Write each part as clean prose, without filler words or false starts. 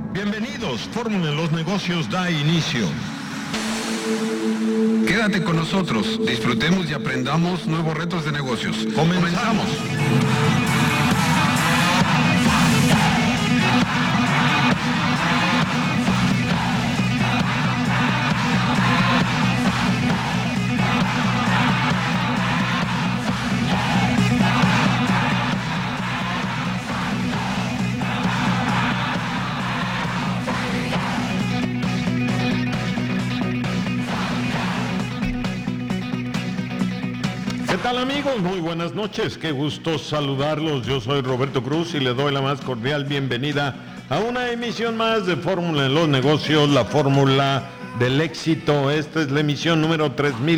Bienvenidos, Fórmula en los Negocios da inicio. Quédate con nosotros, disfrutemos y aprendamos nuevos retos de negocios. Comenzamos. ¿Qué tal, amigos? Muy buenas noches, qué gusto saludarlos. Yo soy Roberto Cruz y le doy la más cordial bienvenida a una emisión más de Fórmula en los Negocios, la fórmula del éxito. Esta es la emisión número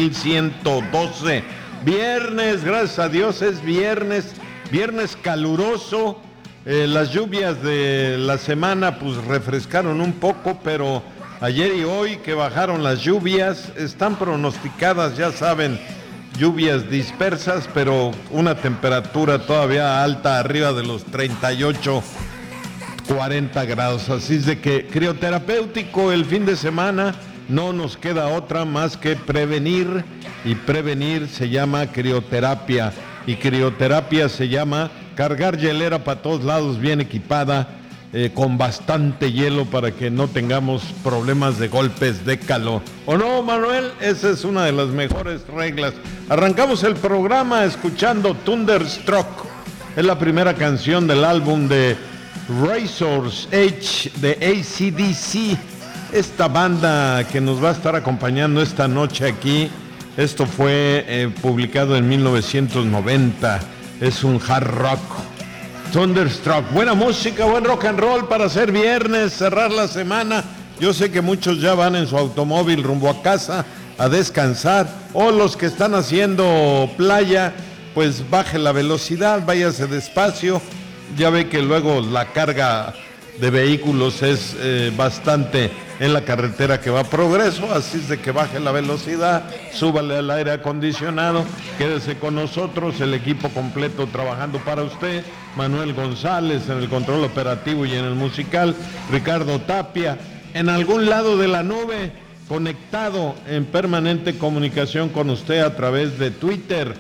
3112. Viernes, gracias a Dios es viernes caluroso. Las lluvias de la semana pues refrescaron un poco, pero ayer y hoy que bajaron las lluvias, están pronosticadas, ya saben, lluvias dispersas, pero una temperatura todavía alta, arriba de los 38, 40 grados. Así es de que crioterapéutico el fin de semana, no nos queda otra más que prevenir, y prevenir se llama crioterapia, y crioterapia se llama cargar hielera para todos lados bien equipada, con bastante hielo para que no tengamos problemas de golpes de calor. ¿O no, Manuel? Esa es una de las mejores reglas. Arrancamos el programa escuchando Thunderstruck. Es la primera canción del álbum de Razor's Edge de AC/DC. Esta banda que nos va a estar acompañando esta noche aquí. Esto fue publicado en 1990. Es un hard rock. Thunderstruck, buena música, buen rock and roll para hacer viernes, cerrar la semana. Yo sé que muchos ya van en su automóvil rumbo a casa a descansar, o los que están haciendo playa, pues baje la velocidad, váyase despacio. Ya ve que luego la carga de vehículos es bastante en la carretera que va a Progreso, así es de que baje la velocidad, súbale al aire acondicionado, quédese con nosotros, el equipo completo trabajando para usted, Manuel González en el control operativo y en el musical, Ricardo Tapia en algún lado de la nube, conectado en permanente comunicación con usted a través de Twitter,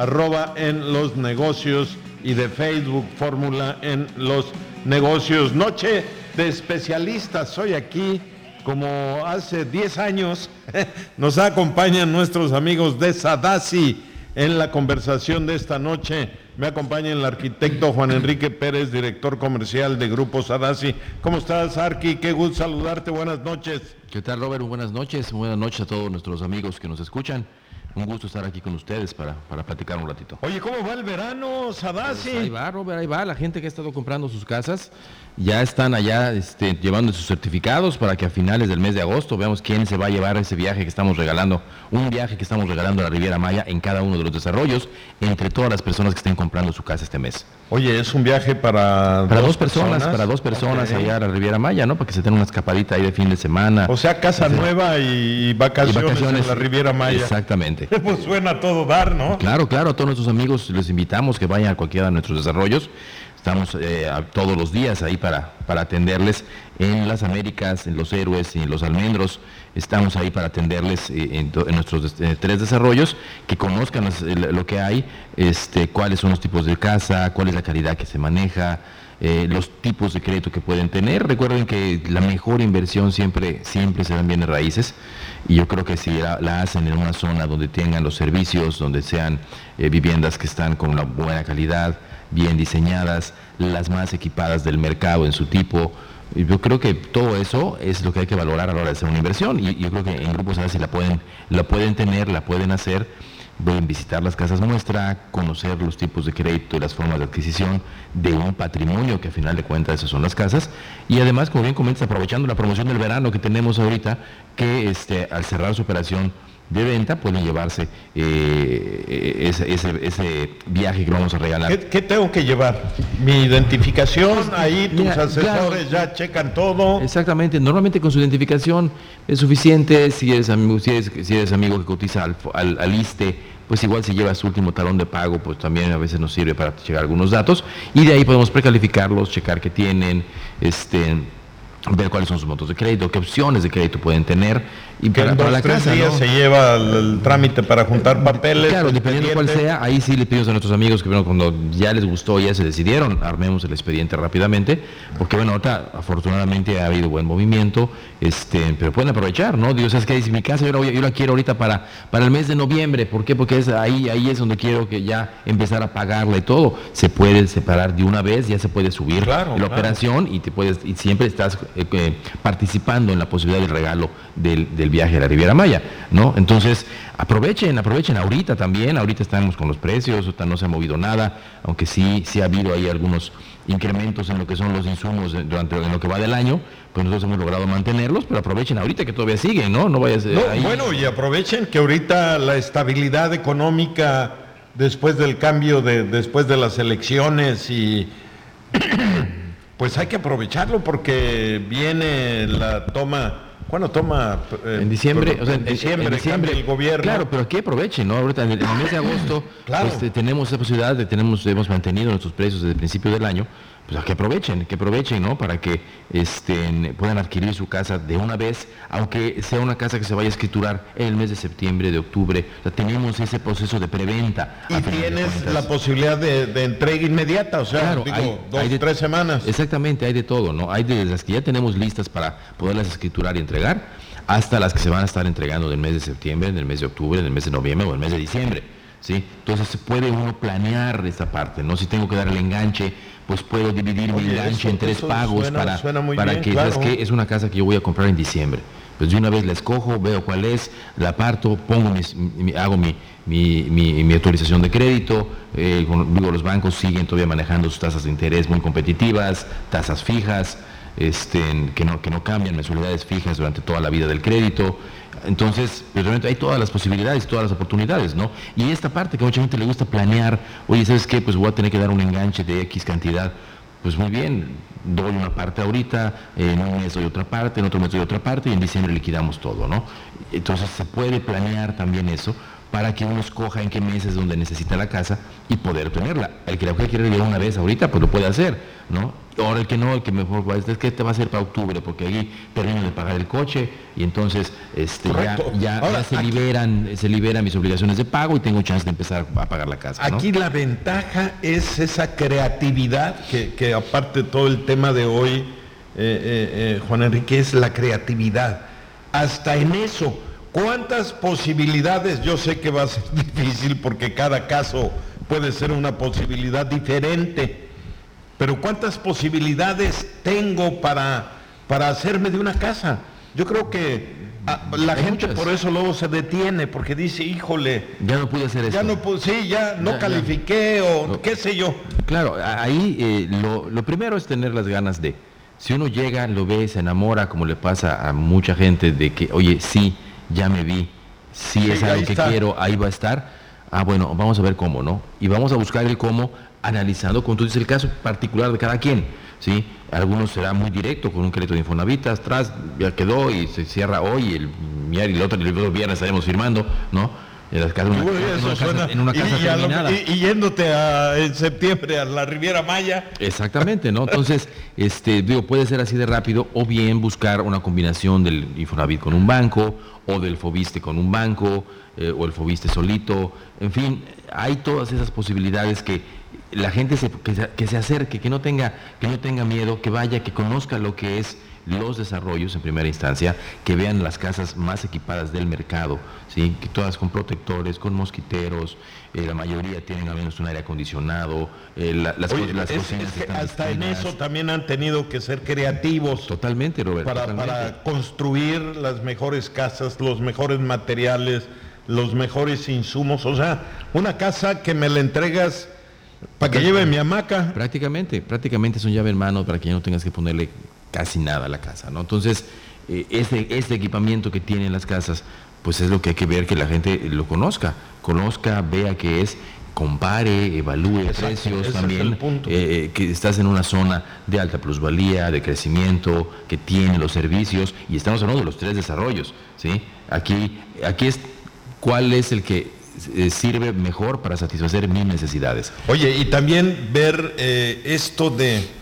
@en los negocios, y de Facebook, Fórmula en los Negocios. Noche de especialistas, hoy aquí, como hace 10 años, nos acompañan nuestros amigos de Sadasi en la conversación de esta noche. Me acompaña el arquitecto Juan Enrique Pérez, director comercial de Grupo Sadasi. ¿Cómo estás, Arqui? Qué gusto saludarte, buenas noches. ¿Qué tal, Robert? Buenas noches a todos nuestros amigos que nos escuchan. Un gusto estar aquí con ustedes para platicar un ratito. Oye, ¿cómo va el verano, Sadasi? Pues ahí va, Robert, ahí va. La gente que ha estado comprando sus casas ya están allá llevando sus certificados para que a finales del mes de agosto veamos quién se va a llevar ese viaje que estamos regalando. Un viaje que estamos regalando a la Riviera Maya en cada uno de los desarrollos, entre todas las personas que estén comprando su casa este mes. Oye, es un viaje para dos personas, okay, allá a la Riviera Maya, ¿no? Para que se tengan una escapadita ahí de fin de semana. O sea, casa nueva y vacaciones en la Riviera Maya. Exactamente. Pues suena a todo dar, ¿no? Claro, a todos nuestros amigos les invitamos que vayan a cualquiera de nuestros desarrollos. Estamos todos los días ahí para atenderles en las Américas, en los Héroes y en los Almendros. Estamos ahí para atenderles en nuestros 3 desarrollos, que conozcan lo que hay, cuáles son los tipos de casa, cuál es la calidad que se maneja, los tipos de crédito que pueden tener. Recuerden que la mejor inversión siempre serán bienes raíces, y yo creo que si la hacen en una zona donde tengan los servicios, donde sean viviendas que están con una buena calidad, bien diseñadas, las más equipadas del mercado en su tipo, yo creo que todo eso es lo que hay que valorar a la hora de hacer una inversión, y yo creo que en Grupo Sadasi la pueden tener, la pueden hacer. Pueden visitar las casas muestra, conocer los tipos de crédito y las formas de adquisición de un patrimonio, que a final de cuentas esas son las casas. Y además, como bien comentas, aprovechando la promoción del verano que tenemos ahorita, que al cerrar su operación de venta pueden llevarse ese viaje que vamos a regalar. ¿Qué tengo que llevar? Mi identificación, ahí tus asesores ya checan todo. Exactamente, normalmente con su identificación es suficiente. Si eres amigo que cotiza al ISSSTE, pues igual si lleva su último talón de pago, pues también a veces nos sirve para checar algunos datos, y de ahí podemos precalificarlos, checar que tienen ver cuáles son sus montos de crédito, qué opciones de crédito pueden tener. Y que en 2-3 días, ¿no?, se lleva el trámite para juntar papeles. Claro, dependiendo de cuál sea, ahí sí le pedimos a nuestros amigos que, bueno, cuando ya les gustó, ya se decidieron, armemos el expediente rápidamente, porque, bueno, ahorita afortunadamente ha habido buen movimiento, pero pueden aprovechar, ¿no? Digo, ¿sabes qué? Dice, mi casa yo la quiero ahorita para el mes de noviembre. ¿Por qué? Porque ahí es donde quiero que ya empezar a pagarla y todo. Se puede separar de una vez, ya se puede subir la operación y siempre estás participando en la posibilidad del regalo del viaje a la Riviera Maya, ¿no? Entonces, aprovechen ahorita también. Ahorita estamos con los precios, ahorita no se ha movido nada, aunque sí ha habido ahí algunos incrementos en lo que son los insumos en lo que va del año, pues nosotros hemos logrado mantenerlos, pero aprovechen ahorita que todavía siguen, ¿no? No vayas ahí. Bueno, y aprovechen que ahorita la estabilidad económica después del cambio después de las elecciones y pues hay que aprovecharlo porque viene la toma. ¿Cuándo toma? En diciembre, en diciembre cambia el gobierno. Claro, pero aquí aprovechen, ¿no? Ahorita en el mes de agosto claro, tenemos esa posibilidad hemos mantenido nuestros precios desde el principio del año, pues que aprovechen, ¿no? Para que puedan adquirir su casa de una vez, aunque sea una casa que se vaya a escriturar en el mes de septiembre, de octubre. O sea, tenemos ese proceso de preventa. Y tienes la posibilidad de entrega inmediata, o sea, claro, hay 2-3 semanas. Exactamente, hay de todo, ¿no? Hay de las que ya tenemos listas para poderlas escriturar y entregar, hasta las que se van a estar entregando en el mes de septiembre, en el mes de octubre, en el mes de noviembre o en el mes de diciembre, ¿sí? Entonces se puede uno planear esta parte, ¿no? Si tengo que dar el enganche, pues puedo dividir mi enganche en 3 pagos para bien, que, claro. ¿sabes qué? Es una casa que yo voy a comprar en diciembre. Pues de una vez la escojo, veo cuál es, la aparto, hago mi autorización de crédito. Los bancos siguen todavía manejando sus tasas de interés muy competitivas, tasas fijas, que no cambian, mensualidades fijas durante toda la vida del crédito. Entonces, pues, realmente hay todas las posibilidades, todas las oportunidades, ¿no? Y esta parte que a mucha gente le gusta planear, oye, ¿sabes qué? Pues voy a tener que dar un enganche de X cantidad. Pues muy bien, doy una parte ahorita, en un mes doy otra parte, en otro mes doy otra parte y en diciembre liquidamos todo, ¿no? Entonces se puede planear también eso para que uno escoja en qué meses donde necesita la casa y poder tenerla. El que la quiere llevar una vez ahorita, pues lo puede hacer, ¿no? Ahora el que no, el que mejor es que te va a hacer para octubre, porque ahí termino de pagar el coche y entonces ya se liberan mis obligaciones de pago y tengo chance de empezar a pagar la casa, ¿no? Aquí la ventaja es esa creatividad que aparte de todo el tema de hoy, Juan Enrique, es la creatividad. Hasta en eso, ¿cuántas posibilidades? Yo sé que va a ser difícil porque cada caso puede ser una posibilidad diferente. Pero ¿cuántas posibilidades tengo para hacerme de una casa? Yo creo que la gente muchas. Por eso luego se detiene, porque dice, híjole, ya no pude hacer esto. Ya no califiqué o no, qué sé yo. Claro, ahí lo primero es tener las ganas de, si uno llega, lo ve, se enamora, como le pasa a mucha gente, de que, oye, sí, ya me vi, sí es algo que quiero, ahí va a estar. Bueno, vamos a ver cómo, ¿no? Y vamos a buscar el cómo, analizando, como tú dices, el caso particular de cada quien, ¿sí? Algunos será muy directo, con un crédito de Infonavit, atrás ya quedó y se cierra hoy, el otro viernes estaremos firmando, ¿no? En las casas, en una casa terminada. Y yéndote en septiembre a la Riviera Maya. Exactamente, ¿no? Entonces, puede ser así de rápido, o bien buscar una combinación del Infonavit con un banco, o del Fobiste con un banco, o el Fobiste solito. En fin, hay todas esas posibilidades que la gente que se acerque, que no tenga miedo, que vaya, que conozca lo que es los desarrollos en primera instancia, que vean las casas más equipadas del mercado, ¿sí? Que todas con protectores, con mosquiteros, la mayoría tienen al menos un aire acondicionado, las cocinas están hasta en eso también han tenido que ser creativos. Totalmente, Roberto. Para construir las mejores casas, los mejores materiales, los mejores insumos. O sea, una casa que me la entregas para que lleve mi hamaca. Prácticamente es un llave en mano para que ya no tengas que ponerle casi nada a la casa, ¿no? Entonces, este equipamiento que tienen las casas, pues es lo que hay que ver, que la gente lo conozca, vea qué es, compare, evalúe precios también, que estás en una zona de alta plusvalía, de crecimiento, que tiene los servicios, y estamos hablando de los 3 desarrollos, ¿sí? Aquí es cuál es el que sirve mejor para satisfacer mis necesidades. Oye, y también ver esto de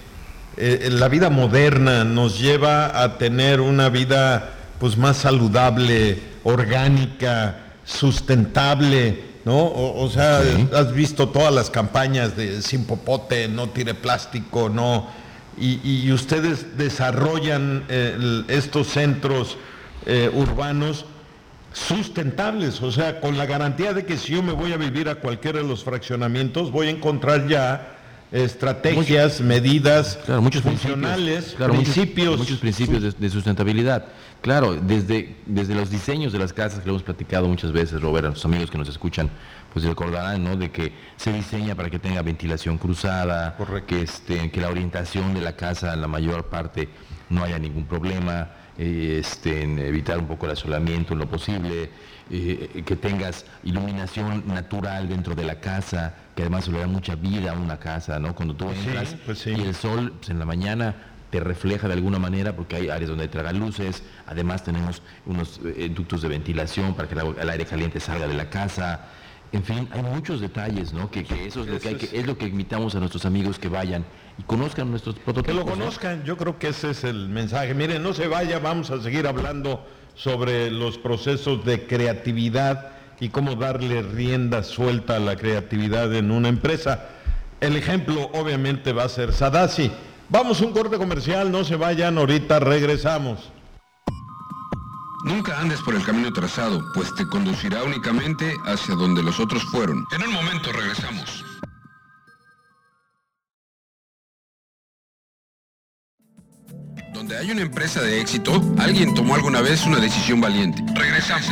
la vida moderna nos lleva a tener una vida pues más saludable, orgánica, sustentable, ¿no? O sea, sí. Has visto todas las campañas de sin popote, no tire plástico, no, y ustedes desarrollan estos centros urbanos sustentables, o sea, con la garantía de que si yo me voy a vivir a cualquiera de los fraccionamientos, voy a encontrar ya estrategias, medidas, claro, muchos funcionales, principios. Muchos principios de sustentabilidad. Claro, desde los diseños de las casas que lo hemos platicado muchas veces, Robert, a los amigos que nos escuchan, pues recordarán, ¿no?, de que se diseña para que tenga ventilación cruzada, que la orientación de la casa, en la mayor parte, no haya ningún problema, en evitar un poco el asolamiento en lo posible, que tengas iluminación natural dentro de la casa, que además le da mucha vida a una casa, ¿no? Cuando tú entras y el sol pues, en la mañana te refleja de alguna manera, porque hay áreas donde hay tragaluces, además tenemos unos ductos de ventilación para que el aire caliente salga de la casa. En fin, hay muchos detalles, ¿no? Que eso es lo que invitamos a nuestros amigos que vayan y conozcan nuestros prototipos. Que lo conozcan, ¿no? Yo creo que ese es el mensaje. Miren, no se vaya, vamos a seguir hablando sobre los procesos de creatividad y cómo darle rienda suelta a la creatividad en una empresa. El ejemplo obviamente va a ser Sadassi. Vamos a un corte comercial, no se vayan, ahorita regresamos. Nunca andes por el camino trazado, pues te conducirá únicamente hacia donde los otros fueron. En un momento regresamos. Donde hay una empresa de éxito, alguien tomó alguna vez una decisión valiente. Regresamos.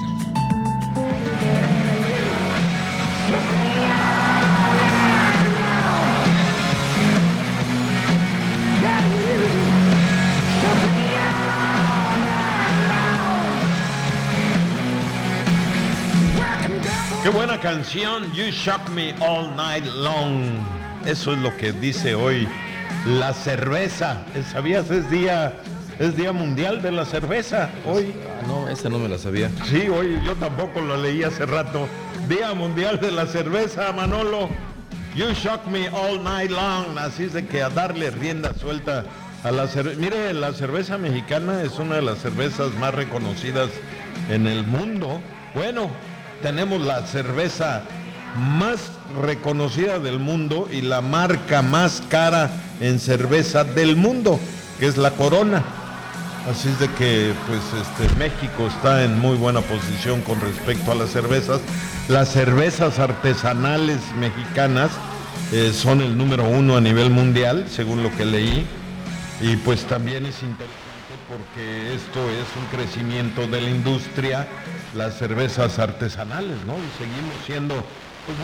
Qué buena canción, You Shock Me All Night Long. Eso es lo que dice hoy la cerveza. ¿Sabías? Es día mundial de la cerveza hoy. No, esa no me la sabía. Sí, hoy yo tampoco lo leí hace rato. Día mundial de la cerveza, Manolo. You Shock Me All Night Long. Así es de que a darle rienda suelta a la cerveza. Mire, la cerveza mexicana es una de las cervezas más reconocidas en el mundo. Bueno, tenemos la cerveza más reconocida del mundo y la marca más cara en cerveza del mundo, que es la Corona. Así es de que pues México está en muy buena posición con respecto a las cervezas. Las cervezas artesanales mexicanas son el número 1 a nivel mundial, según lo que leí. Y pues también es interesante porque esto es un crecimiento de la industria, las cervezas artesanales, ¿no? Y seguimos siendo, pues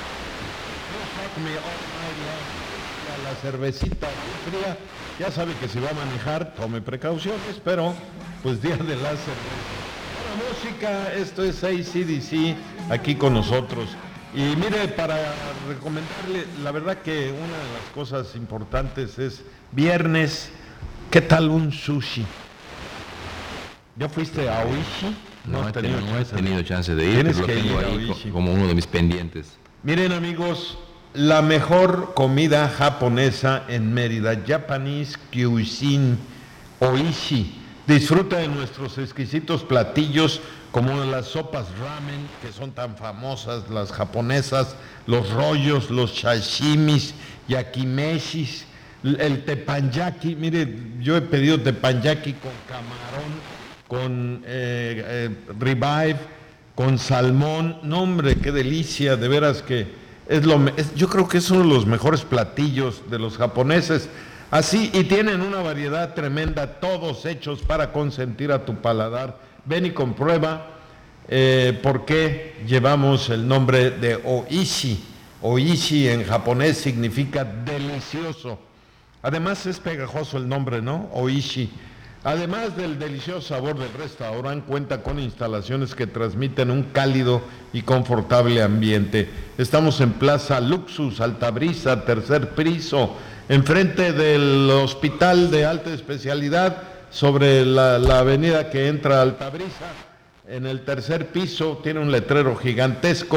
mira, la cervecita fría, ya sabe que si va a manejar, tome precauciones, pero pues día de la cerveza. La música, esto es AC/DC aquí con nosotros. Y mire, para recomendarle, la verdad que una de las cosas importantes es viernes, ¿qué tal un sushi? ¿Ya fuiste a Oishi? No he tenido chance de ir, pero lo tengo ahí como uno de mis pendientes. Miren, amigos, la mejor comida japonesa en Mérida, Japanese Cuisine, Oishi. Disfruta de nuestros exquisitos platillos como las sopas ramen, que son tan famosas, las japonesas, los rollos, los sashimis, yakimeshis, el teppanyaki. Mire, yo he pedido teppanyaki con camarón, con ribeye, con salmón. No, hombre, qué delicia, de veras que yo creo que es uno de los mejores platillos de los japoneses. Así, y tienen una variedad tremenda, todos hechos para consentir a tu paladar. Ven y comprueba por qué llevamos el nombre de Oishi. Oishi en japonés significa delicioso. Además es pegajoso el nombre, ¿no? Oishi. Además del delicioso sabor del restaurante, cuenta con instalaciones que transmiten un cálido y confortable ambiente. Estamos en Plaza Luxus, Altabrisa, tercer piso, enfrente del Hospital de Alta Especialidad, sobre la avenida que entra a Altabrisa. En el tercer piso tiene un letrero gigantesco,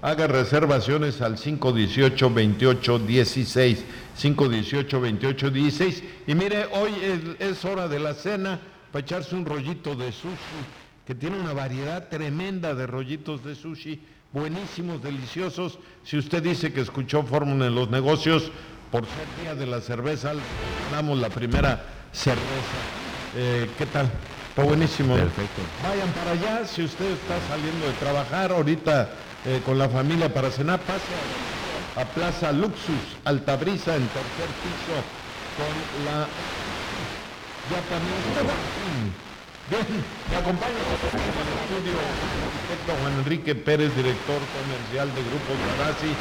haga reservaciones al 518-2816, 518-2816. Y mire, hoy es hora de la cena para echarse un rollito de sushi, que tiene una variedad tremenda de rollitos de sushi, buenísimos, deliciosos. Si usted dice que escuchó Fórmula en los Negocios, por ser día de la cerveza, damos la primera cerveza. ¿Qué tal? Está buenísimo. Perfecto. Vayan para allá, si usted está saliendo de trabajar ahorita con la familia para cenar, pase a Plaza Luxus, Altabrisa, en tercer piso, con la... Ya también... Bien, me acompaña en el estudio el arquitecto Juan Enrique Pérez, director comercial de Grupo Garazzi.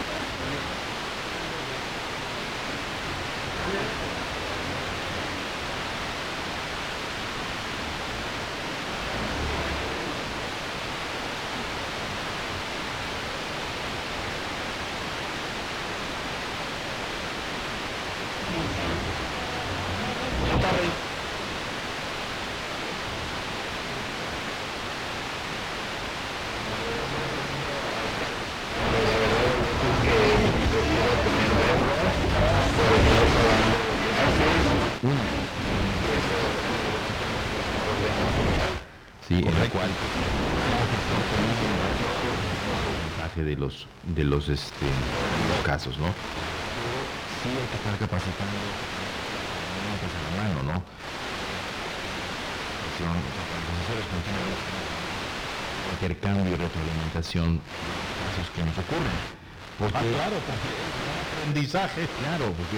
Sí, en la cual de los casos, ¿no? Sí hay que estar capacitando a la mano, ¿no? Intercambio y retroalimentación de casos que nos ocurren. Porque, claro, porque es un aprendizaje. Claro, porque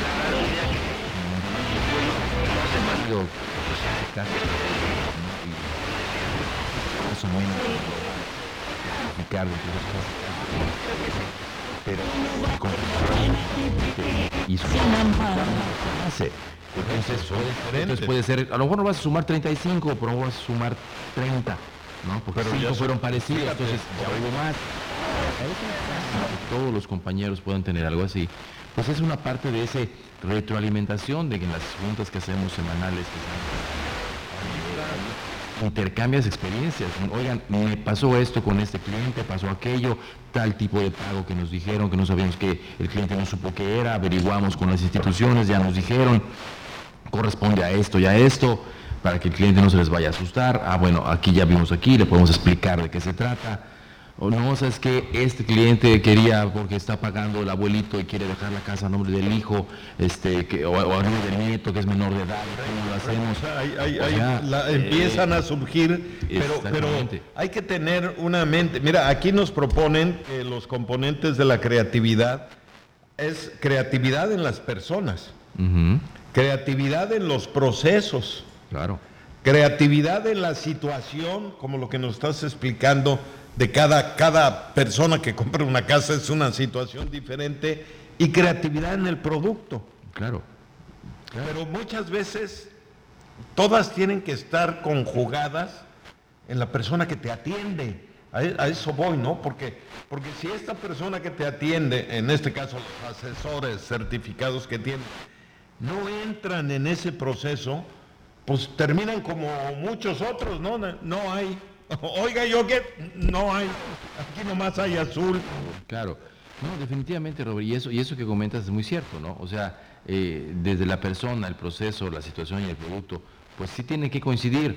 eso muy pero y su entonces puede ser, a lo mejor no vas a sumar 35, pero no vas a sumar 30, ¿no? Porque pero 5 fueron parecidos, entonces ya hubo más. Que todos los compañeros puedan tener algo así, pues es una parte de esa retroalimentación de que en las juntas que hacemos semanales intercambias experiencias. Oigan, me pasó esto con este cliente, pasó aquello, tal tipo de pago que nos dijeron, que no sabíamos, que el cliente no supo qué era, averiguamos con las instituciones, ya nos dijeron, corresponde a esto y a esto, para que el cliente no se les vaya a asustar. Bueno, aquí ya vimos aquí, le podemos explicar de qué se trata. O no, sabes que este cliente quería, porque está pagando el abuelito y quiere dejar la casa a nombre del hijo, o a nombre del nieto que es menor de edad, ¿cómo lo hacemos? Empiezan a surgir, pero hay que tener una mente. Mira, aquí nos proponen que los componentes de la creatividad es creatividad en las personas, creatividad en los procesos, claro, creatividad en la situación, como lo que nos estás explicando. De cada persona que compra una casa es una situación diferente, y creatividad en el producto. Claro. Pero muchas veces todas tienen que estar conjugadas en la persona que te atiende. A eso voy, ¿no? Porque si esta persona que te atiende, en este caso los asesores certificados que tienen, no entran en ese proceso, pues terminan como muchos otros, ¿no? No hay... Oiga, yo que no hay, aquí nomás hay azul. Claro, no, definitivamente, Robert, y eso que comentas es muy cierto, ¿no? O sea, desde la persona, el proceso, la situación y el producto, pues sí tienen que coincidir.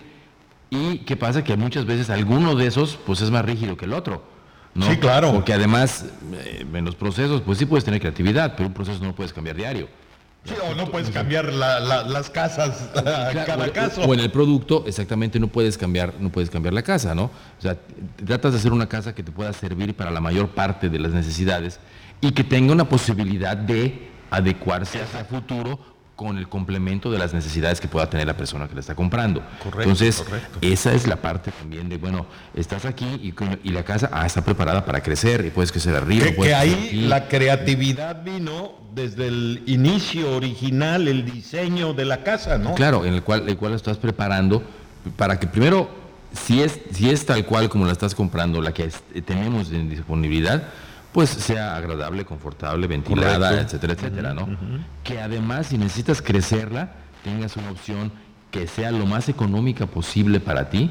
Y qué pasa que muchas veces alguno de esos, pues es más rígido que el otro, ¿no? Sí, claro. Porque además, en los procesos, pues sí puedes tener creatividad, pero un proceso no lo puedes cambiar diario. Sí, o no puedes cambiar las casas cada caso. O en el producto, exactamente, no puedes cambiar la casa, ¿no? O sea, tratas de hacer una casa que te pueda servir para la mayor parte de las necesidades y que tenga una posibilidad de adecuarse hacia el futuro con el complemento de las necesidades que pueda tener la persona que la está comprando. Correcto. Entonces, esa es la parte también de, bueno, estás aquí y la casa está preparada para crecer, y puedes crecer arriba. Que ahí la creatividad vino desde el inicio original, el diseño de la casa, ¿no? Claro, en el cual lo estás preparando para que primero, si es tal cual como la estás comprando, la que tenemos en disponibilidad, pues sea agradable, confortable, ventilada, correcto, etcétera, etcétera, ¿no? Que además, si necesitas crecerla, tengas una opción que sea lo más económica posible para ti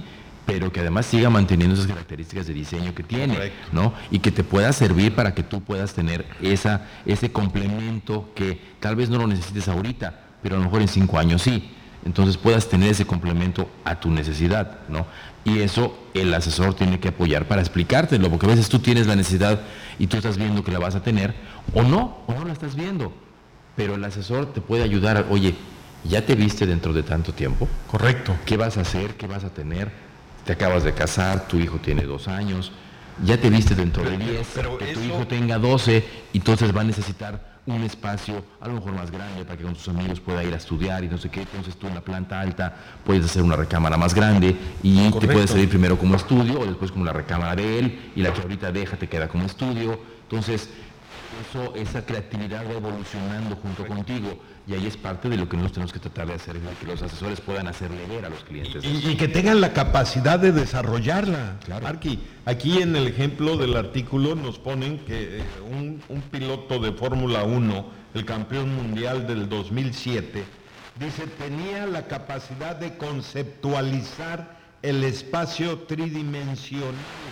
pero que además siga manteniendo esas características de diseño que tiene, correcto, ¿no? Y que te pueda servir para que tú puedas tener ese complemento que tal vez no lo necesites ahorita, pero a lo mejor en 5 años sí. Entonces puedas tener ese complemento a tu necesidad, ¿no? Y eso el asesor tiene que apoyar para explicártelo, porque a veces tú tienes la necesidad y tú estás viendo que la vas a tener, o no la estás viendo, pero el asesor te puede ayudar. Oye, ¿ya te viste dentro de tanto tiempo? Correcto. ¿Qué vas a hacer? ¿Qué vas a tener? Te acabas de casar, tu hijo tiene 2 años, ya te viste dentro de 10, que tu hijo tenga 12, y entonces va a necesitar un espacio a lo mejor más grande para que con sus amigos pueda ir a estudiar y no sé qué. Entonces tú en la planta alta puedes hacer una recámara más grande y correcto, te puede servir primero como estudio o después como la recámara de él, y la que ahorita deja te queda como estudio. Entonces esa creatividad va evolucionando junto contigo, y ahí es parte de lo que nosotros tenemos que tratar de hacer, de que los asesores puedan hacerle ver a los clientes. Y que tengan la capacidad de desarrollarla. Claro. Aquí en el ejemplo del artículo nos ponen que un piloto de Fórmula 1, el campeón mundial del 2007, dice, tenía la capacidad de conceptualizar el espacio tridimensional.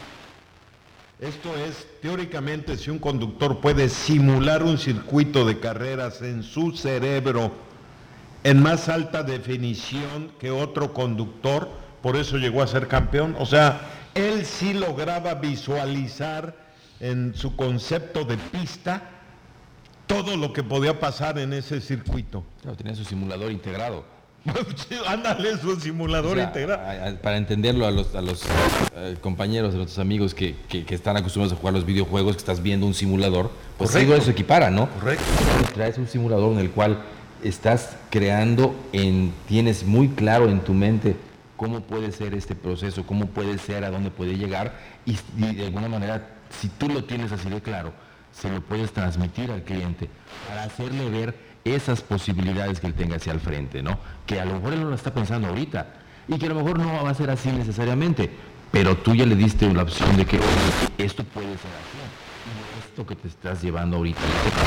Esto es, teóricamente, si un conductor puede simular un circuito de carreras en su cerebro en más alta definición que otro conductor, por eso llegó a ser campeón. O sea, él sí lograba visualizar en su concepto de pista todo lo que podía pasar en ese circuito. Claro, tenía su simulador integrado. Ándale, su simulador integrado. Para entenderlo a los compañeros, a los amigos que están acostumbrados a jugar los videojuegos, que estás viendo un simulador, pues todo eso equipara, ¿no? Correcto. Traes un simulador en el cual estás creando, tienes muy claro en tu mente cómo puede ser este proceso, cómo puede ser, a dónde puede llegar, y de alguna manera, si tú lo tienes así de claro, se lo puedes transmitir al cliente para hacerle ver esas posibilidades que él tenga hacia el frente, ¿no? Que a lo mejor él no lo está pensando ahorita, y que a lo mejor no va a ser así necesariamente, pero tú ya le diste la opción de que esto puede ser así. Y esto que te estás llevando ahorita,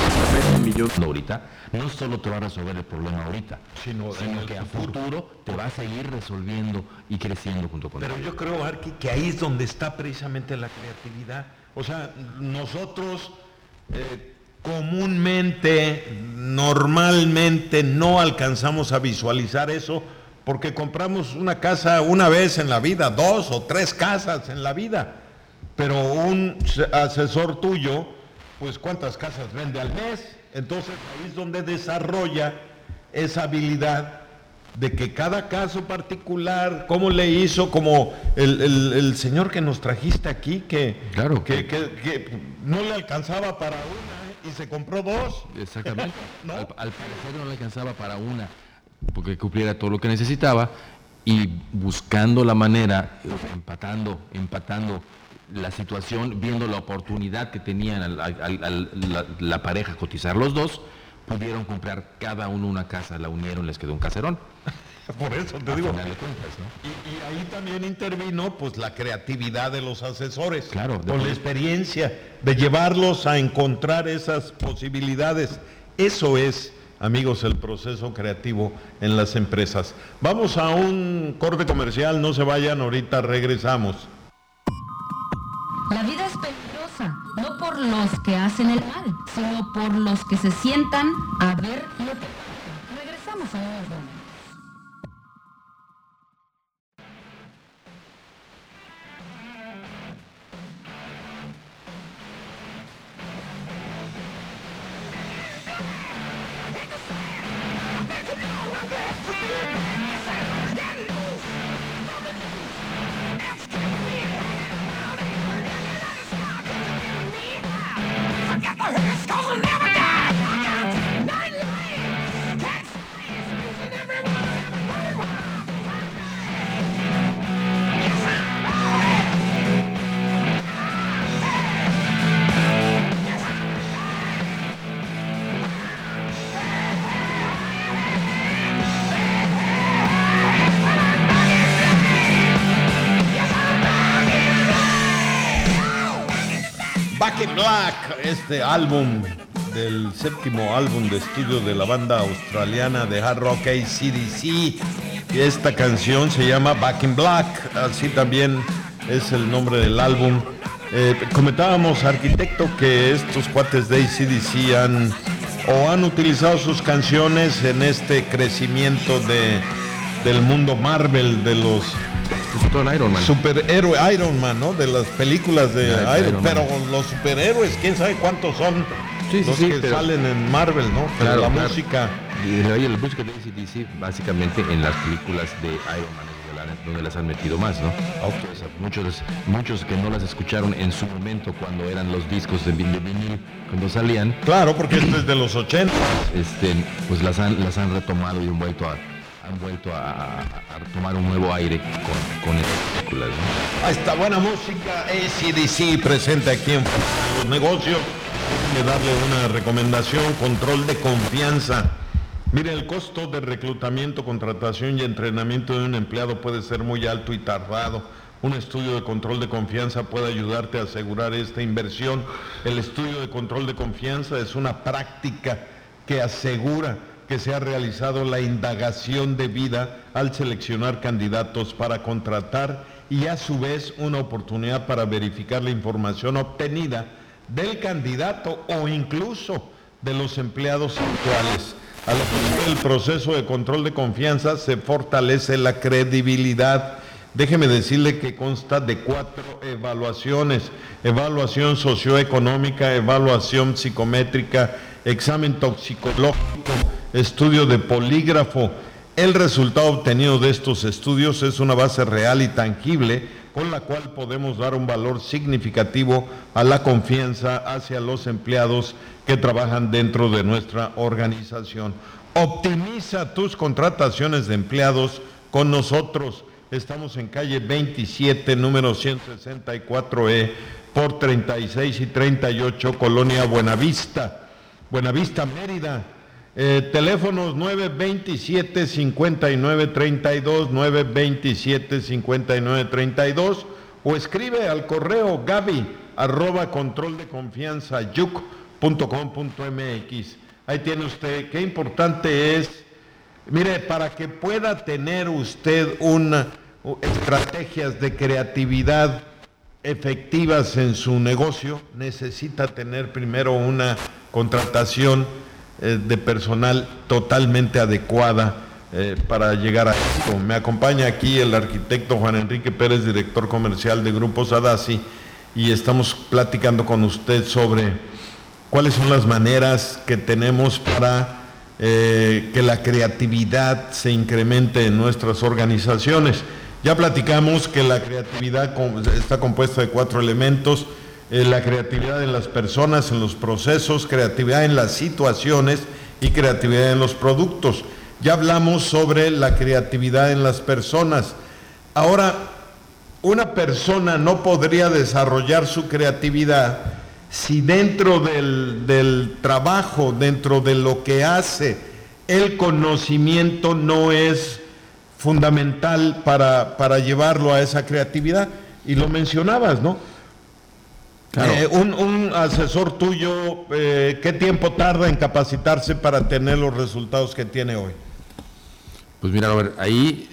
no solo te va a resolver el problema ahorita, sino que a futuro te va a seguir resolviendo y creciendo junto con él. Pero yo creo, Arqui, que ahí es donde está precisamente la creatividad. O sea, nosotros comúnmente, normalmente no alcanzamos a visualizar eso porque compramos una casa una vez en la vida, 2 o 3 casas en la vida, pero un asesor tuyo, pues ¿cuántas casas vende al mes? Entonces ahí es donde desarrolla esa habilidad de que cada caso particular, cómo le hizo, como el señor que nos trajiste aquí, claro, que no le alcanzaba para una y se compró 2. Exactamente. ¿No? Al parecer no le alcanzaba para una, porque cumpliera todo lo que necesitaba, y buscando la manera, empatando la situación, viendo la oportunidad que tenían la pareja cotizar los dos, pudieron comprar cada uno una casa, la unieron, les quedó un caserón. Por eso te digo. Final de cuentas, ¿no? Y ahí también intervino pues la creatividad de los asesores, claro, con la experiencia de llevarlos a encontrar esas posibilidades. Eso es, amigos, el proceso creativo en las empresas. Vamos a un corte comercial, no se vayan, ahorita regresamos. La vida es peligrosa, no por los que hacen el mal, sino por los que se sientan a ver lo que pasa. Regresamos a nuevos momentos. Back in Black, este álbum del 7º álbum de estudio de la banda australiana de hard rock AC/DC, Esta canción se llama Back in Black, así también es el nombre del álbum. Comentábamos, arquitecto, que estos cuates de AC/DC han utilizado sus canciones en este crecimiento del mundo Marvel, de los Iron Man. Superhéroe Iron Man, ¿no? De las películas de Iron Man. Pero los superhéroes, quién sabe cuántos son que salen en Marvel, ¿no? Pero claro, la claro. música. Oye, la música de AC/DC, básicamente en las películas de Iron Man, donde las han metido más, ¿no? Okay. Muchos que no las escucharon en su momento cuando eran los discos de vinil, cuando salían. Claro, porque esto es de los 80. Pues las han retomado y han vuelto a tomar un nuevo aire con estas películas, ¿no? Ahí está, buena música. AC/DC presente aquí en Los Negocios. Déjame darle una recomendación: control de confianza. Mire, el costo de reclutamiento, contratación y entrenamiento de un empleado puede ser muy alto y tardado. Un estudio de control de confianza puede ayudarte a asegurar esta inversión. El estudio de control de confianza es una práctica que asegura que se ha realizado la indagación debida al seleccionar candidatos para contratar y a su vez una oportunidad para verificar la información obtenida del candidato o incluso de los empleados actuales. Al hacer el proceso de control de confianza se fortalece la credibilidad. Déjeme decirle que consta de 4 evaluaciones: evaluación socioeconómica, evaluación psicométrica, examen toxicológico, estudio de polígrafo. El resultado obtenido de estos estudios es una base real y tangible con la cual podemos dar un valor significativo a la confianza hacia los empleados que trabajan dentro de nuestra organización. Optimiza tus contrataciones de empleados con nosotros. Estamos en calle 27, número 164E, por 36 y 38, Colonia Buenavista, Mérida. Teléfonos 927-5932, 927-5932, o escribe al correo gaby@controldeconfianzayuc.com.mx. Ahí tiene usted. Qué importante es, mire, para que pueda tener usted estrategias de creatividad efectivas en su negocio, necesita tener primero una contratación de personal totalmente adecuada para llegar a esto. Me acompaña aquí el arquitecto Juan Enrique Pérez, director comercial de Grupo Sadassi, y estamos platicando con usted sobre cuáles son las maneras que tenemos para que la creatividad se incremente en nuestras organizaciones. Ya platicamos que la creatividad está compuesta de 4 elementos: la creatividad en las personas, en los procesos, creatividad en las situaciones y creatividad en los productos. Ya hablamos sobre la creatividad en las personas. Ahora, una persona no podría desarrollar su creatividad si dentro del trabajo, dentro de lo que hace, el conocimiento no es fundamental para llevarlo a esa creatividad. Y lo mencionabas, ¿no? Claro. Un asesor tuyo, ¿qué tiempo tarda en capacitarse para tener los resultados que tiene hoy? Pues mira, Robert, ahí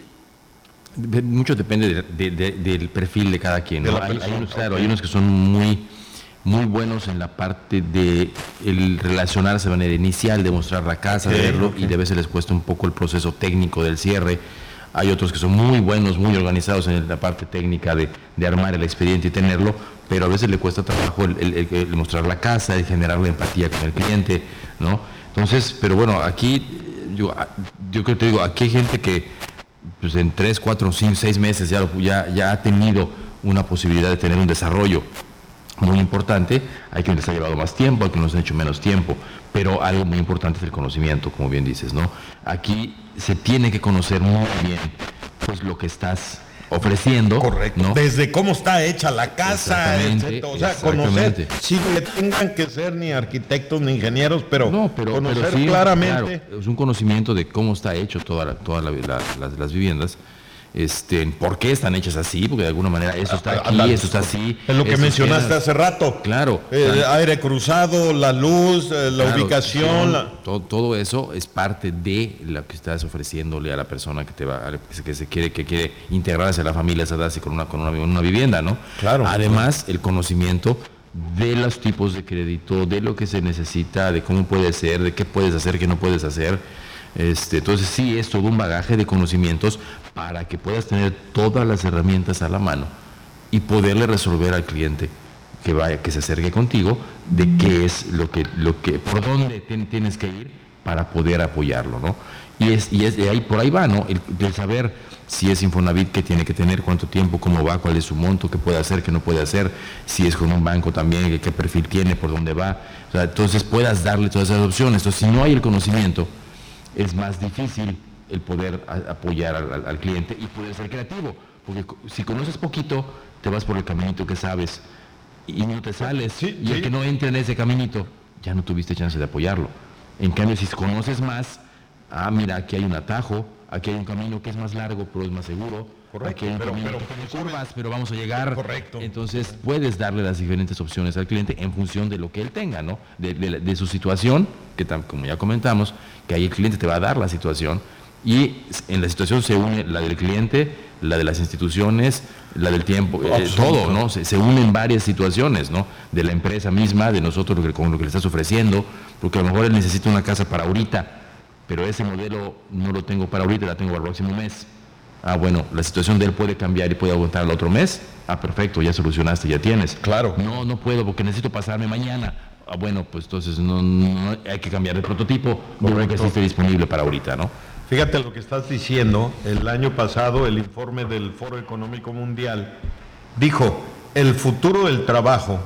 mucho depende del perfil de cada quien, ¿no? Hay unos que son muy buenos en la parte de el relacionarse de manera inicial, de mostrar la casa, de verlo, y de veces les cuesta un poco el proceso técnico del cierre. Hay otros que son muy buenos, muy organizados en la parte técnica de armar el expediente y tenerlo, pero a veces le cuesta trabajo el mostrar la casa, el generar la empatía con el cliente, ¿no? Entonces, pero bueno, aquí yo creo que te digo, aquí hay gente que pues en 3, 4, 5, 6 meses ya ha tenido una posibilidad de tener un desarrollo muy importante. Hay quienes les ha llevado más tiempo, hay quienes les ha hecho menos tiempo, pero algo muy importante es el conocimiento, como bien dices, ¿no? Aquí se tiene que conocer muy bien pues lo que estás ofreciendo. Correcto, ¿no? Desde cómo está hecha la casa, etcétera. O sea, conocer, sin que tengan que ser ni arquitectos ni ingenieros, pero conocer sí, claramente. Claro, es un conocimiento de cómo está hecho todas las viviendas. ¿por qué están hechas así? Porque de alguna manera eso está aquí, eso está así. Es lo que mencionaste hace rato. Claro. Aire cruzado, la luz, la ubicación. Todo eso es parte de lo que estás ofreciéndole a la persona que quiere integrarse a la familia Sadasi con una vivienda, ¿no? Claro. Además, el conocimiento de los tipos de crédito, de lo que se necesita, de cómo puede ser, de qué puedes hacer, qué no puedes hacer. Entonces sí, es todo un bagaje de conocimientos para que puedas tener todas las herramientas a la mano y poderle resolver al cliente que se acerque contigo de qué es por dónde tienes que ir para poder apoyarlo, ¿no? Y ahí por ahí va, ¿no? El saber si es Infonavit, qué tiene que tener, cuánto tiempo, cómo va, cuál es su monto, qué puede hacer, qué no puede hacer, si es con un banco también, qué perfil tiene, por dónde va. O sea, entonces puedas darle todas esas opciones. Entonces, si no hay el conocimiento, es más difícil el poder apoyar al cliente y poder ser creativo, porque si conoces poquito, te vas por el caminito que sabes y no te sales, y el que no entre en ese caminito, ya no tuviste chance de apoyarlo. En cambio, si conoces más, mira, aquí hay un atajo, aquí hay un camino que es más largo, pero es más seguro. Correcto, aquí hay un camino que tiene curvas, pero vamos a llegar. Correcto. Entonces, puedes darle las diferentes opciones al cliente en función de lo que él tenga, ¿no? De su situación, que como ya comentamos, que ahí el cliente te va a dar la situación, y en la situación se une la del cliente, la de las instituciones, la del tiempo, todo, ¿no? Se unen varias situaciones, ¿no? De la empresa misma, de nosotros, con lo que le estás ofreciendo, porque a lo mejor él necesita una casa para ahorita, pero ese modelo no lo tengo para ahorita, la tengo para el próximo mes. Bueno, la situación de él puede cambiar y puede aguantar el otro mes. Perfecto, ya solucionaste, ya tienes. Claro. No puedo porque necesito pasarme mañana. Bueno, pues entonces no hay que cambiar de prototipo, no que esté disponible para ahorita, ¿no? Fíjate lo que estás diciendo. El año pasado, el informe del Foro Económico Mundial dijo: el futuro del trabajo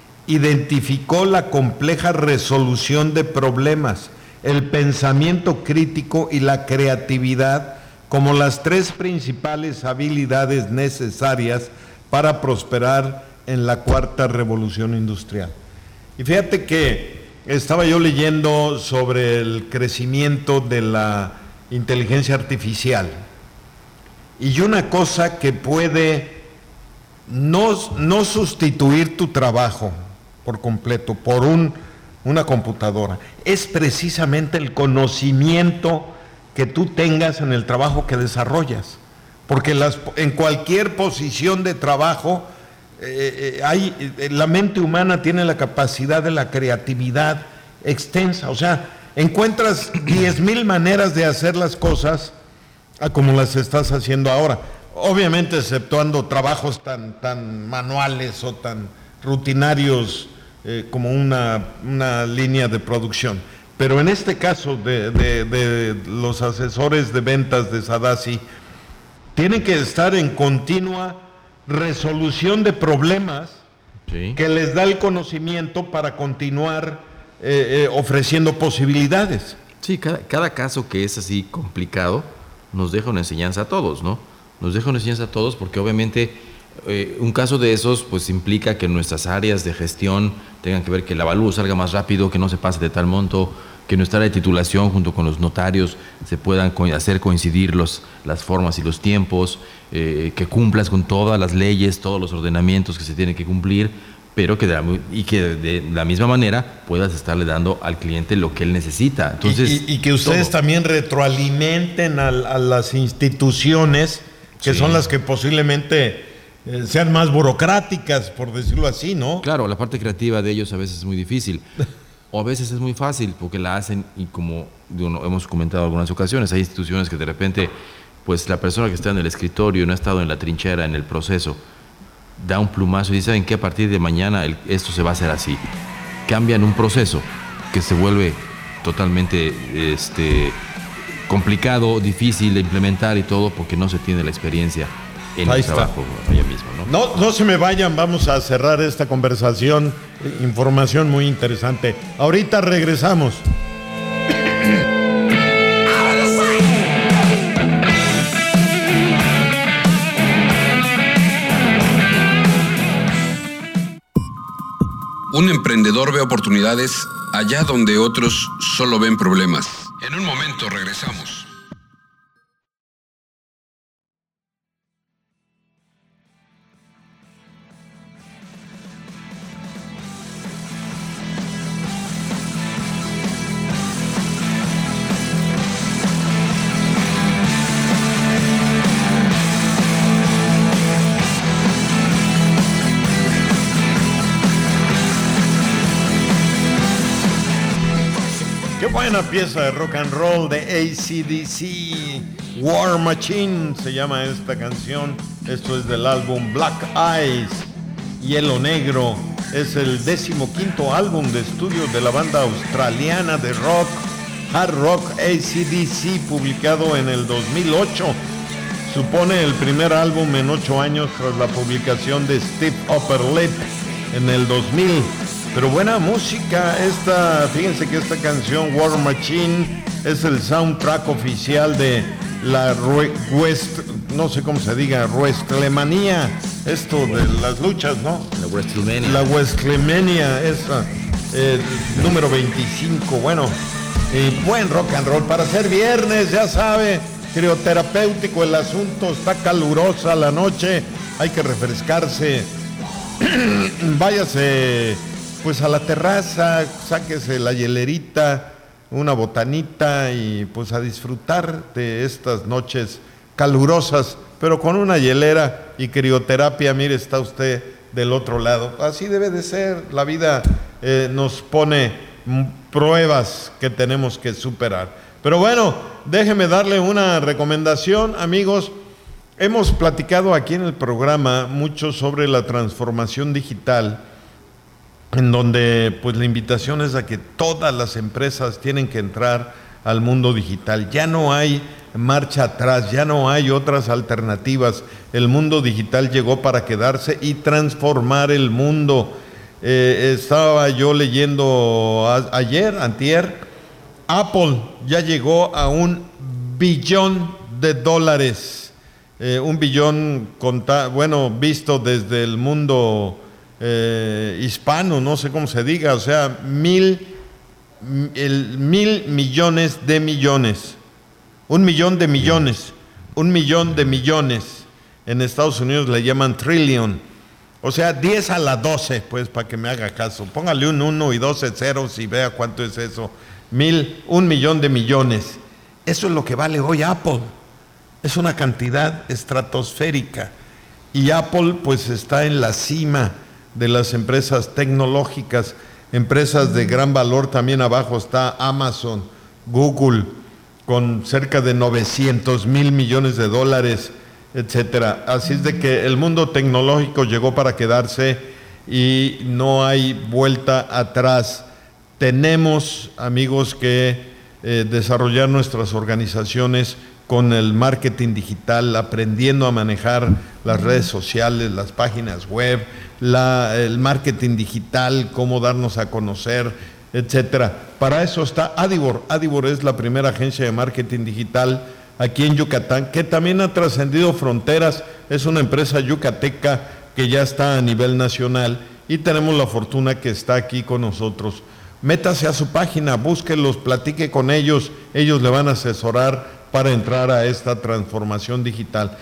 identificó la compleja resolución de problemas, el pensamiento crítico y la creatividad como las tres principales habilidades necesarias para prosperar en la cuarta revolución industrial. Y fíjate que estaba yo leyendo sobre el crecimiento de la inteligencia artificial, y una cosa que puede no sustituir tu trabajo por completo por una computadora, es precisamente el conocimiento que tú tengas en el trabajo que desarrollas, porque en cualquier posición de trabajo la mente humana tiene la capacidad de la creatividad extensa. O sea, encuentras 10,000 maneras de hacer las cosas como las estás haciendo ahora, obviamente exceptuando trabajos tan manuales o tan rutinarios como una línea de producción. Pero en este caso de los asesores de ventas de Sadasi, tienen que estar en continua resolución de problemas, sí, que les da el conocimiento para continuar ofreciendo posibilidades. Sí, cada caso que es así complicado nos deja una enseñanza a todos, ¿no? Nos deja una enseñanza a todos porque obviamente un caso de esos pues implica que nuestras áreas de gestión tengan que ver que el avalúo salga más rápido, que no se pase de tal monto, que nuestra área de titulación junto con los notarios se puedan hacer coincidir las formas y los tiempos, que cumplas con todas las leyes, todos los ordenamientos que se tienen que cumplir, pero que de la misma manera puedas estarle dando al cliente lo que él necesita. Entonces, y que ustedes también retroalimenten a las instituciones que son las que posiblemente sean más burocráticas, por decirlo así, ¿no? Claro, la parte creativa de ellos a veces es muy difícil. O a veces es muy fácil porque la hacen y como hemos comentado en algunas ocasiones, hay instituciones que de repente, pues la persona que está en el escritorio no ha estado en la trinchera, en el proceso, da un plumazo y dice, ¿saben qué? A partir de mañana esto se va a hacer así. Cambian un proceso que se vuelve totalmente complicado, difícil de implementar y todo porque no se tiene la experiencia en el trabajo allá mismo, ¿no? No se me vayan, vamos a cerrar esta conversación. Información muy interesante. Ahorita regresamos. Un emprendedor ve oportunidades allá donde otros solo ven problemas. En un momento regresamos. Buena pieza de rock and roll de AC/DC, War Machine se llama esta canción. Esto es del álbum Black Eyes, Hielo Negro. Es el 15º álbum de estudio de la banda australiana de rock, hard rock AC/DC, publicado en el 2008. Supone el primer álbum en 8 años tras la publicación de Stiff Upper Lip en el 2000. Pero buena música fíjense que esta canción War Machine es el soundtrack oficial de la no sé cómo se diga, WrestleMania, esto de las luchas, ¿no? La WrestleMania, esa, número 25, bueno, buen rock and roll para ser viernes, ya sabe, crioterapéutico el asunto, está calurosa la noche, hay que refrescarse, váyase pues a la terraza, sáquese la hielerita, una botanita y pues a disfrutar de estas noches calurosas, pero con una hielera y crioterapia. Mire, está usted del otro lado. Así debe de ser, la vida nos pone pruebas que tenemos que superar. Pero bueno, déjeme darle una recomendación, amigos. Hemos platicado aquí en el programa mucho sobre la transformación digital, en donde pues la invitación es a que todas las empresas tienen que entrar al mundo digital. Ya no hay marcha atrás, ya no hay otras alternativas. El mundo digital llegó para quedarse y transformar el mundo. Estaba yo leyendo antier, Apple ya llegó a $1 billón. $1 billón visto desde el mundo hispano, no sé cómo se diga, o sea, mil millones de millones, $1 millón de millones, $1 millón de millones. En Estados Unidos le llaman trillion, o sea, 10 a la 12, pues, para que me haga caso. Póngale un 1 y 12 ceros y vea cuánto es eso. $1 millón de millones. Eso es lo que vale hoy Apple. Es una cantidad estratosférica. Y Apple, pues, está en la cima de las empresas tecnológicas, empresas de gran valor. También abajo está Amazon, Google, con cerca de $900 mil millones, etcétera. Así es de que el mundo tecnológico llegó para quedarse y no hay vuelta atrás. Tenemos, amigos, que desarrollar nuestras organizaciones con el marketing digital, aprendiendo a manejar las redes sociales, las páginas web, el marketing digital, cómo darnos a conocer, etcétera. Para eso está Adibor. Adibor es la primera agencia de marketing digital aquí en Yucatán, que también ha trascendido fronteras. Es una empresa yucateca que ya está a nivel nacional y tenemos la fortuna que está aquí con nosotros. Métase a su página, búsquelos, platique con ellos, ellos le van a asesorar para entrar a esta transformación digital.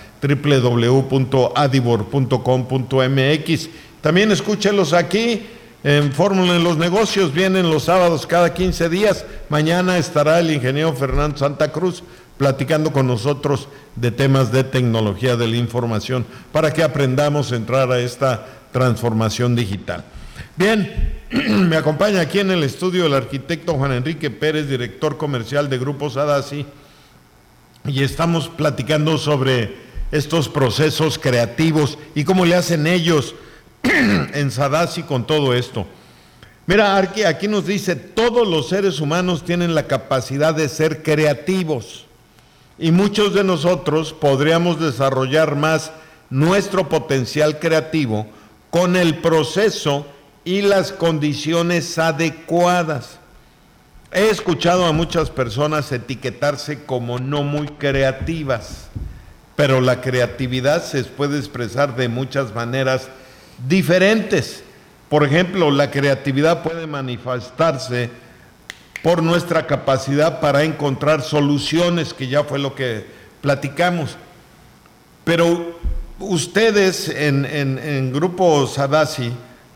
www.adibor.com.mx. También escúchelos aquí en Fórmula en los Negocios, vienen los sábados cada 15 días. Mañana estará el ingeniero Fernando Santa Cruz platicando con nosotros de temas de tecnología de la información para que aprendamos a entrar a esta transformación digital. Bien, me acompaña aquí en el estudio el arquitecto Juan Enrique Pérez, director comercial de Grupo Sadassi, y estamos platicando sobre estos procesos creativos y cómo le hacen ellos en Sadassi con todo esto. Mira, aquí nos dice, todos los seres humanos tienen la capacidad de ser creativos y muchos de nosotros podríamos desarrollar más nuestro potencial creativo con el proceso y las condiciones adecuadas. He escuchado a muchas personas etiquetarse como no muy creativas, pero la creatividad se puede expresar de muchas maneras diferentes. Por ejemplo, la creatividad puede manifestarse por nuestra capacidad para encontrar soluciones, que ya fue lo que platicamos. Pero ustedes en Grupo Sadassi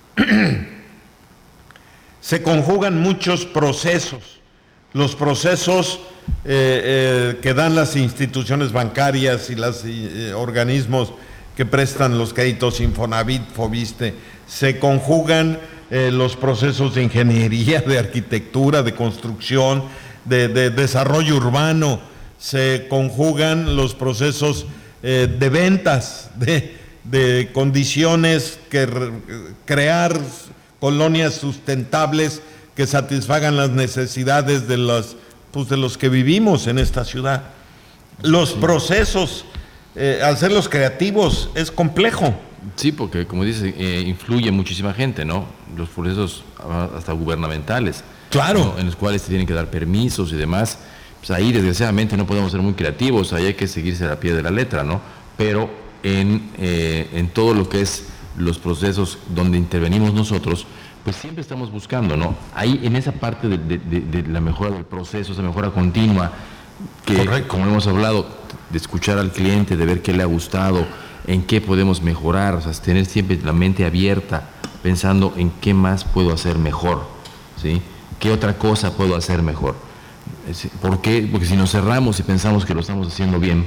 se conjugan muchos procesos, los procesos que dan las instituciones bancarias y los organismos que prestan los créditos, Infonavit, Fobiste, se conjugan los procesos de ingeniería, de arquitectura, de construcción, de desarrollo urbano, se conjugan los procesos de ventas, de condiciones crear colonias sustentables que satisfagan las necesidades de los que vivimos en esta ciudad. Los procesos, al ser los creativos, es complejo. Sí, porque como dice, influye muchísima gente, ¿no? Los procesos hasta gubernamentales. Claro. ¿No? En los cuales se tienen que dar permisos y demás. Pues ahí, desgraciadamente, no podemos ser muy creativos, ahí hay que seguirse a pie de la letra, ¿no? Pero en todo lo que es los procesos donde intervenimos nosotros, pues siempre estamos buscando, ¿no? Ahí en esa parte de la mejora del proceso, esa mejora continua, que correcto, como hemos hablado, de escuchar al cliente, de ver qué le ha gustado, en qué podemos mejorar, o sea, tener siempre la mente abierta, pensando en qué más puedo hacer mejor, ¿sí? ¿Qué otra cosa puedo hacer mejor? ¿Por qué? Porque si nos cerramos y pensamos que lo estamos haciendo bien,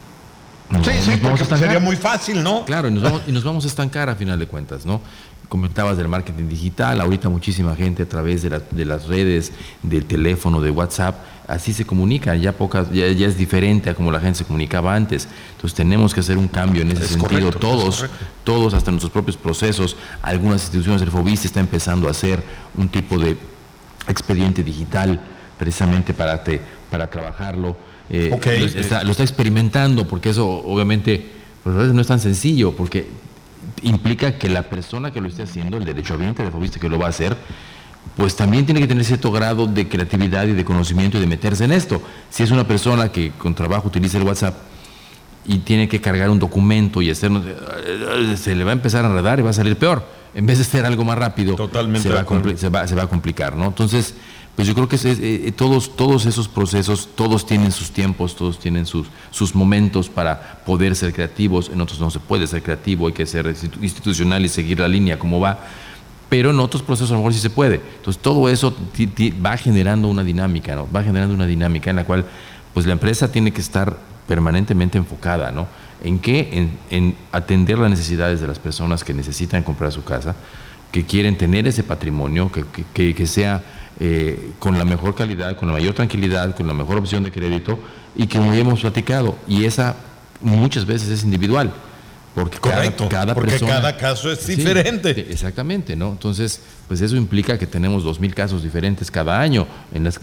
porque sería muy fácil, ¿no? Claro, y nos vamos a estancar a final de cuentas, ¿no? Comentabas del marketing digital, ahorita muchísima gente a través de las redes, del teléfono, de WhatsApp, así se comunica, ya es diferente a como la gente se comunicaba antes. Entonces tenemos que hacer un cambio en ese sentido, todos, hasta nuestros propios procesos. Algunas instituciones, el FOBIST está empezando a hacer un tipo de expediente digital precisamente para trabajarlo. Lo está experimentando, porque eso obviamente pues a veces no es tan sencillo, porque implica que la persona que lo esté haciendo, el derechohabiente del FOBIST que lo va a hacer, pues también tiene que tener cierto grado de creatividad y de conocimiento y de meterse en esto. Si es una persona que con trabajo utiliza el WhatsApp y tiene que cargar un documento y hacer, se le va a empezar a enredar y va a salir peor. En vez de ser algo más rápido, totalmente se va a complicar, ¿no? Entonces, pues yo creo que todos esos procesos, todos tienen sus tiempos, todos tienen sus momentos para poder ser creativos. En otros no se puede ser creativo, hay que ser institucional y seguir la línea como va. Pero en otros procesos a lo mejor sí se puede. Entonces todo eso va generando una dinámica, ¿no? Va generando una dinámica en la cual pues la empresa tiene que estar permanentemente enfocada, ¿no? ¿En qué? En atender las necesidades de las personas que necesitan comprar su casa, que quieren tener ese patrimonio, que sea con la mejor calidad, con la mayor tranquilidad, con la mejor opción de crédito, y que como ya hemos platicado, y esa muchas veces es individual, porque cada caso es diferente. Sí, exactamente, ¿no? Entonces, pues eso implica que tenemos 2,000 casos diferentes cada año en las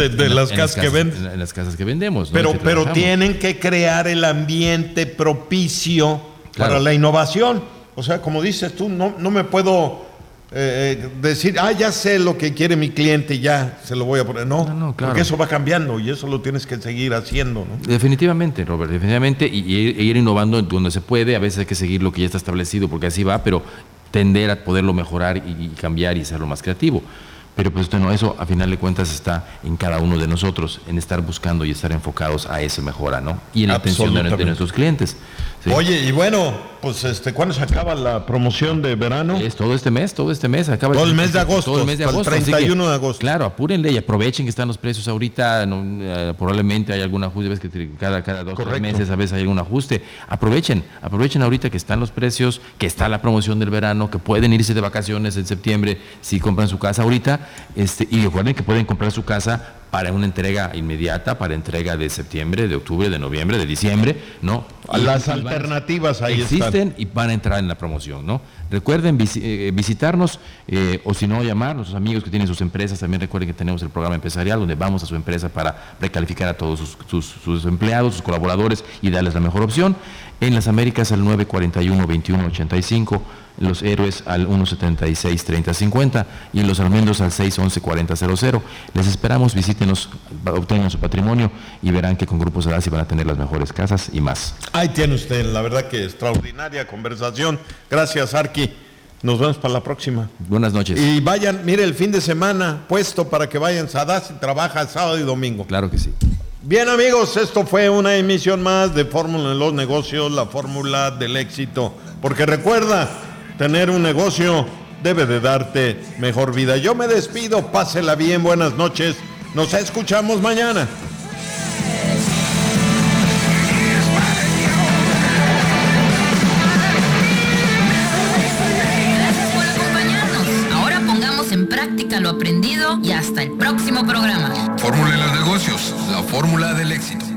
casas que vendemos, ¿no? Pero tienen que crear el ambiente propicio para la innovación. O sea, como dices tú, no me puedo decir, ya sé lo que quiere mi cliente y ya se lo voy a poner. No, claro. Porque eso va cambiando y eso lo tienes que seguir haciendo, ¿no? Definitivamente, Robert, definitivamente, y ir innovando donde se puede. A veces hay que seguir lo que ya está establecido porque así va, pero tender a poderlo mejorar y cambiar y hacerlo más creativo. Pero pues eso a final de cuentas está en cada uno de nosotros, en estar buscando y estar enfocados a esa mejora, ¿no? Y en la atención de nuestros clientes. ¿Sí? Oye, y bueno, pues ¿cuándo se acaba la promoción de verano? Es todo este mes acaba. Todo el mes de agosto. Todo el mes de agosto. El 31 de agosto. Claro, apúrenle y aprovechen que están los precios ahorita. Probablemente hay algún ajuste, ves que cada 2 o 3 meses a veces hay algún ajuste. Aprovechen ahorita que están los precios, que está la promoción del verano, que pueden irse de vacaciones en septiembre si compran su casa ahorita. Y recuerden que pueden comprar su casa para una entrega inmediata, para entrega de septiembre, de octubre, de noviembre, de diciembre, ¿no? Las alternativas ahí existen y van a entrar en la promoción, ¿no? Recuerden visitarnos o si no, llamar a nuestros amigos que tienen sus empresas. También recuerden que tenemos el programa empresarial donde vamos a su empresa para precalificar a todos sus empleados, sus colaboradores y darles la mejor opción. En las Américas al 941-2185, en Los Héroes al 176-3050 y en Los Almendros al 611-4000. Les esperamos, visítenos, obtengan su patrimonio y verán que con Grupo Sadassi van a tener las mejores casas y más. Ahí tiene usted, la verdad que extraordinaria conversación. Gracias, Arqui. Nos vemos para la próxima. Buenas noches. Y vayan, mire, el fin de semana puesto para que vayan. Sadassi trabaja sábado y domingo. Claro que sí. Bien, amigos, esto fue una emisión más de Fórmula en los Negocios, la fórmula del éxito. Porque recuerda, tener un negocio debe de darte mejor vida. Yo me despido, pásela bien, buenas noches. Nos escuchamos mañana. Gracias por acompañarnos. Ahora pongamos en práctica lo aprendido y hasta el próximo programa. Fórmula en los fórmula del éxito.